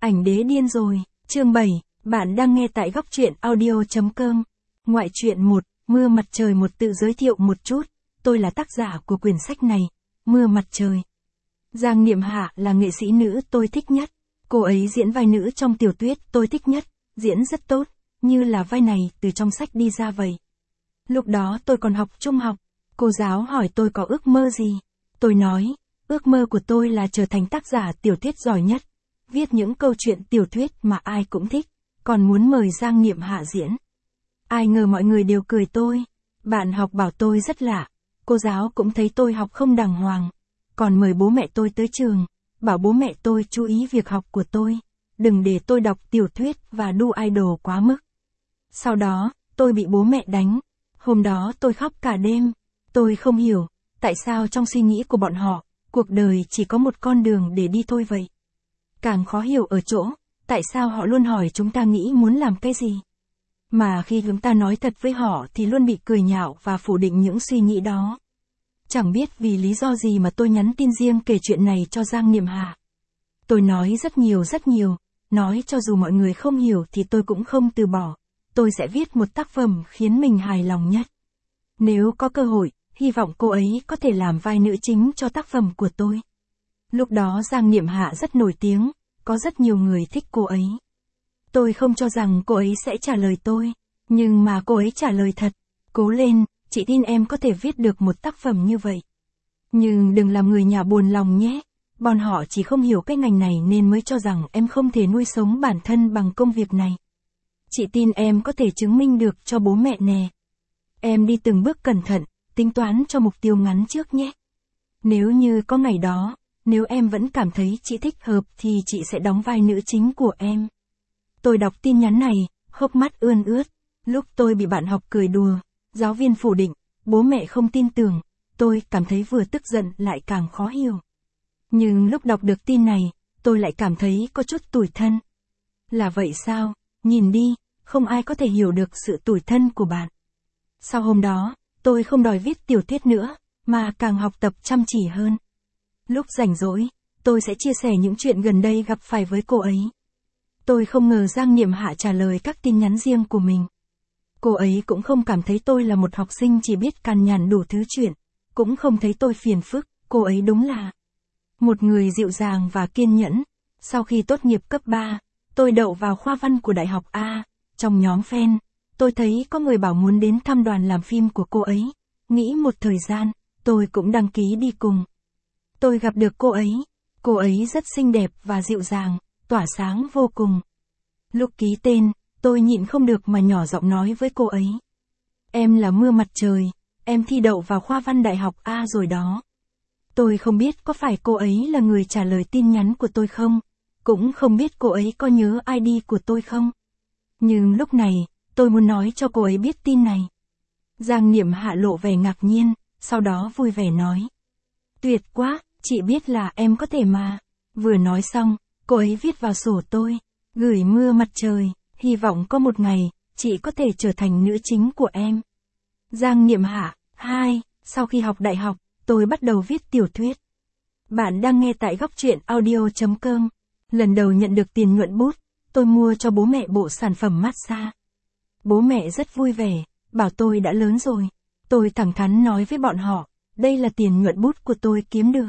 Ảnh đế điên rồi, chương 7, bạn đang nghe tại góc truyện audio.com. Ngoại truyện 1, Mưa mặt trời. Một tự giới thiệu một chút, tôi là tác giả của quyển sách này, Mưa mặt trời. Giang Niệm Hạ là nghệ sĩ nữ tôi thích nhất. Cô ấy diễn vai nữ trong tiểu thuyết tôi thích nhất, diễn rất tốt, như là vai này từ trong sách đi ra vậy. Lúc đó tôi còn học trung học, cô giáo hỏi tôi có ước mơ gì. Tôi nói, ước mơ của tôi là trở thành tác giả tiểu thuyết giỏi nhất, viết những câu chuyện tiểu thuyết mà ai cũng thích, còn muốn mời Giang Niệm Hạ diễn. Ai ngờ mọi người đều cười tôi, bạn học bảo tôi rất lạ, cô giáo cũng thấy tôi học không đàng hoàng, còn mời bố mẹ tôi tới trường, bảo bố mẹ tôi chú ý việc học của tôi, đừng để tôi đọc tiểu thuyết và đu idol quá mức. Sau đó, tôi bị bố mẹ đánh, hôm đó tôi khóc cả đêm, tôi không hiểu, tại sao trong suy nghĩ của bọn họ, cuộc đời chỉ có một con đường để đi thôi vậy. Càng khó hiểu ở chỗ, tại sao họ luôn hỏi chúng ta nghĩ muốn làm cái gì. Mà khi chúng ta nói thật với họ thì luôn bị cười nhạo và phủ định những suy nghĩ đó. Chẳng biết vì lý do gì mà tôi nhắn tin riêng kể chuyện này cho Giang Niệm Hạ. Tôi nói rất nhiều, nói cho dù mọi người không hiểu thì tôi cũng không từ bỏ. Tôi sẽ viết một tác phẩm khiến mình hài lòng nhất. Nếu có cơ hội, hy vọng cô ấy có thể làm vai nữ chính cho tác phẩm của tôi. Lúc đó Giang Niệm Hạ rất nổi tiếng, có rất nhiều người thích cô ấy. Tôi không cho rằng cô ấy sẽ trả lời tôi, nhưng mà cô ấy trả lời thật. Cố lên, chị tin em có thể viết được một tác phẩm như vậy. Nhưng đừng làm người nhà buồn lòng nhé, bọn họ chỉ không hiểu cái ngành này nên mới cho rằng em không thể nuôi sống bản thân bằng công việc này. Chị tin em có thể chứng minh được cho bố mẹ nè. Em đi từng bước cẩn thận, tính toán cho mục tiêu ngắn trước nhé. Nếu như có ngày đó, nếu em vẫn cảm thấy chị thích hợp thì chị sẽ đóng vai nữ chính của em. Tôi đọc tin nhắn này, hốc mắt ươn ướt. Lúc tôi bị bạn học cười đùa, giáo viên phủ định, bố mẹ không tin tưởng, tôi cảm thấy vừa tức giận lại càng khó hiểu. Nhưng lúc đọc được tin này, tôi lại cảm thấy có chút tủi thân. Là vậy sao? Nhìn đi, không ai có thể hiểu được sự tủi thân của bạn. Sau hôm đó, tôi không đòi viết tiểu thuyết nữa, mà càng học tập chăm chỉ hơn. Lúc rảnh rỗi, tôi sẽ chia sẻ những chuyện gần đây gặp phải với cô ấy. Tôi không ngờ Giang Niệm Hạ trả lời các tin nhắn riêng của mình. Cô ấy cũng không cảm thấy tôi là một học sinh chỉ biết cằn nhằn đủ thứ chuyện, cũng không thấy tôi phiền phức, cô ấy đúng là một người dịu dàng và kiên nhẫn. Sau khi tốt nghiệp cấp 3, tôi đậu vào khoa văn của Đại học A, trong nhóm fan, tôi thấy có người bảo muốn đến thăm đoàn làm phim của cô ấy, nghĩ một thời gian, tôi cũng đăng ký đi cùng. Tôi gặp được cô ấy rất xinh đẹp và dịu dàng, tỏa sáng vô cùng. Lúc ký tên, tôi nhịn không được mà nhỏ giọng nói với cô ấy. Em là Mưa mặt trời, em thi đậu vào khoa văn Đại học A rồi đó. Tôi không biết có phải cô ấy là người trả lời tin nhắn của tôi không, cũng không biết cô ấy có nhớ ID của tôi không. Nhưng lúc này, tôi muốn nói cho cô ấy biết tin này. Giang Niệm Hạ lộ vẻ ngạc nhiên, sau đó vui vẻ nói. Tuyệt quá, chị biết là em có thể mà. Vừa nói xong, cô ấy viết vào sổ tôi, gửi Mưa mặt trời, hy vọng có một ngày, chị có thể trở thành nữ chính của em. Giang Niệm Hạ, 2, sau khi học đại học, tôi bắt đầu viết tiểu thuyết. Bạn đang nghe tại góc truyện audio.com. Lần đầu nhận được tiền nhuận bút, tôi mua cho bố mẹ bộ sản phẩm massage. Bố mẹ rất vui vẻ, bảo tôi đã lớn rồi. Tôi thẳng thắn nói với bọn họ, đây là tiền nhuận bút của tôi kiếm được.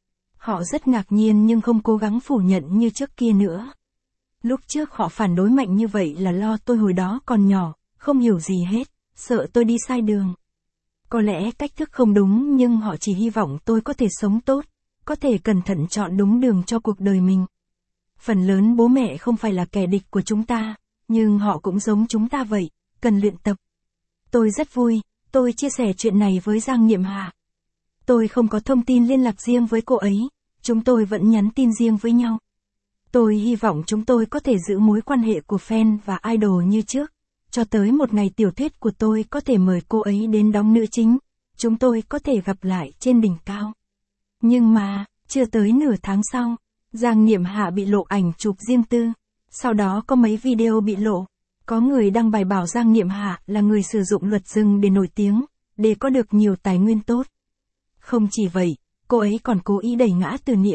Họ rất ngạc nhiên nhưng không cố gắng phủ nhận như trước kia nữa. Lúc trước họ phản đối mạnh như vậy là lo tôi hồi đó còn nhỏ, không hiểu gì hết, sợ tôi đi sai đường. Có lẽ cách thức không đúng nhưng họ chỉ hy vọng tôi có thể sống tốt, có thể cẩn thận chọn đúng đường cho cuộc đời mình. Phần lớn bố mẹ không phải là kẻ địch của chúng ta, nhưng họ cũng giống chúng ta vậy, cần luyện tập. Tôi rất vui, tôi chia sẻ chuyện này với Giang Niệm Hạ. Tôi không có thông tin liên lạc riêng với cô ấy, chúng tôi vẫn nhắn tin riêng với nhau. Tôi hy vọng chúng tôi có thể giữ mối quan hệ của fan và idol như trước, cho tới một ngày tiểu thuyết của tôi có thể mời cô ấy đến đóng nữ chính, chúng tôi có thể gặp lại trên đỉnh cao. Nhưng mà, chưa tới nửa tháng sau, Giang Niệm Hạ bị lộ ảnh chụp riêng tư, sau đó có mấy video bị lộ. Có người đăng bài bảo Giang Niệm Hạ là người sử dụng luật rừng để nổi tiếng, để có được nhiều tài nguyên tốt. Không chỉ vậy, cô ấy còn cố ý đẩy ngã Từ Niễm,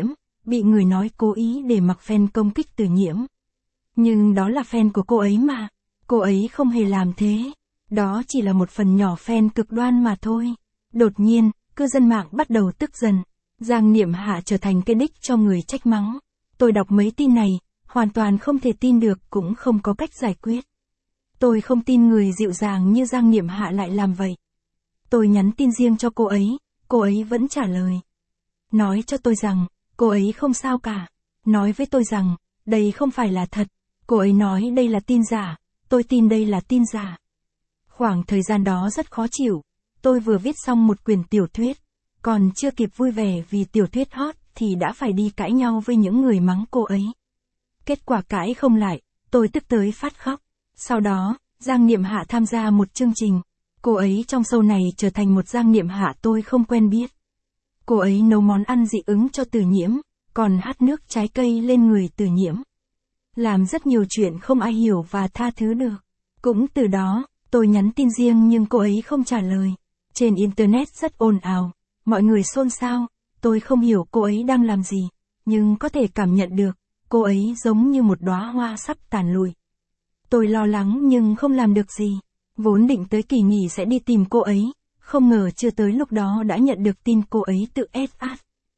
bị người nói cố ý để mặc fan công kích Từ Nhiễm. Nhưng đó là fan của cô ấy mà, cô ấy không hề làm thế. Đó chỉ là một phần nhỏ fan cực đoan mà thôi. Đột nhiên, cư dân mạng bắt đầu tức giận. Giang Niệm Hạ trở thành cái đích cho người trách mắng. Tôi đọc mấy tin này, hoàn toàn không thể tin được, cũng không có cách giải quyết. Tôi không tin người dịu dàng như Giang Niệm Hạ lại làm vậy. Tôi nhắn tin riêng cho cô ấy vẫn trả lời. Nói cho tôi rằng, cô ấy không sao cả. Nói với tôi rằng, đây không phải là thật. Cô ấy nói đây là tin giả, tôi tin đây là tin giả. Khoảng thời gian đó rất khó chịu. Tôi vừa viết xong một quyển tiểu thuyết, còn chưa kịp vui vẻ vì tiểu thuyết hot thì đã phải đi cãi nhau với những người mắng cô ấy. Kết quả cãi không lại, tôi tức tới phát khóc. Sau đó, Giang Niệm Hạ tham gia một chương trình. Cô ấy trong show này trở thành một Giang Niệm Hạ tôi không quen biết. Cô ấy nấu món ăn dị ứng cho Từ Nhiễm, còn hắt nước trái cây lên người Từ Nhiễm. Làm rất nhiều chuyện không ai hiểu và tha thứ được. Cũng từ đó, tôi nhắn tin riêng nhưng cô ấy không trả lời. Trên Internet rất ồn ào, mọi người xôn xao, tôi không hiểu cô ấy đang làm gì, nhưng có thể cảm nhận được, cô ấy giống như một đóa hoa sắp tàn lụi. Tôi lo lắng nhưng không làm được gì, vốn định tới kỳ nghỉ sẽ đi tìm cô ấy, không ngờ chưa tới lúc đó đã nhận được tin cô ấy tự SA.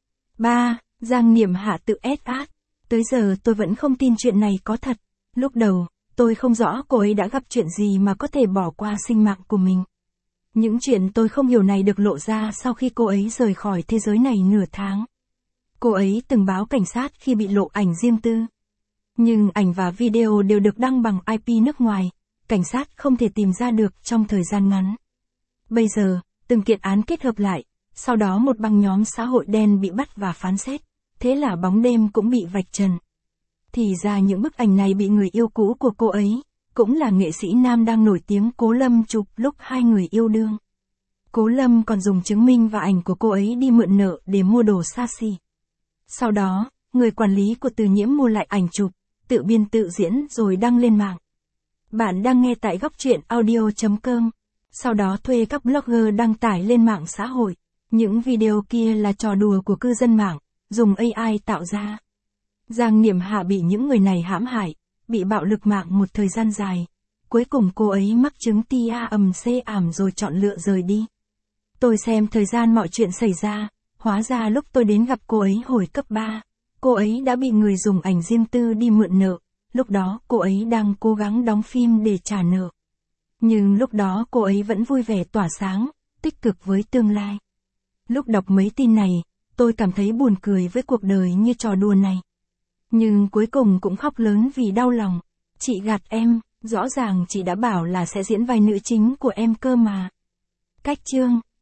3. Giang Niệm Hạ tự SA. Tới giờ tôi vẫn không tin chuyện này có thật. Lúc đầu, tôi không rõ cô ấy đã gặp chuyện gì mà có thể bỏ qua sinh mạng của mình. Những chuyện tôi không hiểu này được lộ ra sau khi cô ấy rời khỏi thế giới này nửa tháng. Cô ấy từng báo cảnh sát khi bị lộ ảnh riêng tư. Nhưng ảnh và video đều được đăng bằng IP nước ngoài, cảnh sát không thể tìm ra được trong thời gian ngắn. Bây giờ, từng kiện án kết hợp lại, sau đó một băng nhóm xã hội đen bị bắt và phán xét, thế là bóng đêm cũng bị vạch trần. Thì ra những bức ảnh này bị người yêu cũ của cô ấy, cũng là nghệ sĩ nam đang nổi tiếng Cố Lâm chụp lúc hai người yêu đương. Cố Lâm còn dùng chứng minh và ảnh của cô ấy đi mượn nợ để mua đồ xa xỉ. Sau đó, người quản lý của Từ Nhiễm mua lại ảnh chụp, tự biên tự diễn rồi đăng lên mạng. Bạn đang nghe tại góc truyện audio.com. Sau đó thuê các blogger đăng tải lên mạng xã hội. Những video kia là trò đùa của cư dân mạng, dùng AI tạo ra. Giang Niệm Hạ bị những người này hãm hại, bị bạo lực mạng một thời gian dài. Cuối cùng cô ấy mắc chứng TAMC rồi chọn lựa rời đi. Tôi xem thời gian mọi chuyện xảy ra, hóa ra lúc tôi đến gặp cô ấy hồi cấp 3, cô ấy đã bị người dùng ảnh riêng tư đi mượn nợ, lúc đó cô ấy đang cố gắng đóng phim để trả nợ. Nhưng lúc đó cô ấy vẫn vui vẻ tỏa sáng, tích cực với tương lai. Lúc đọc mấy tin này, tôi cảm thấy buồn cười với cuộc đời như trò đùa này. Nhưng cuối cùng cũng khóc lớn vì đau lòng. Chị gạt em, rõ ràng chị đã bảo là sẽ diễn vai nữ chính của em cơ mà. Cách chương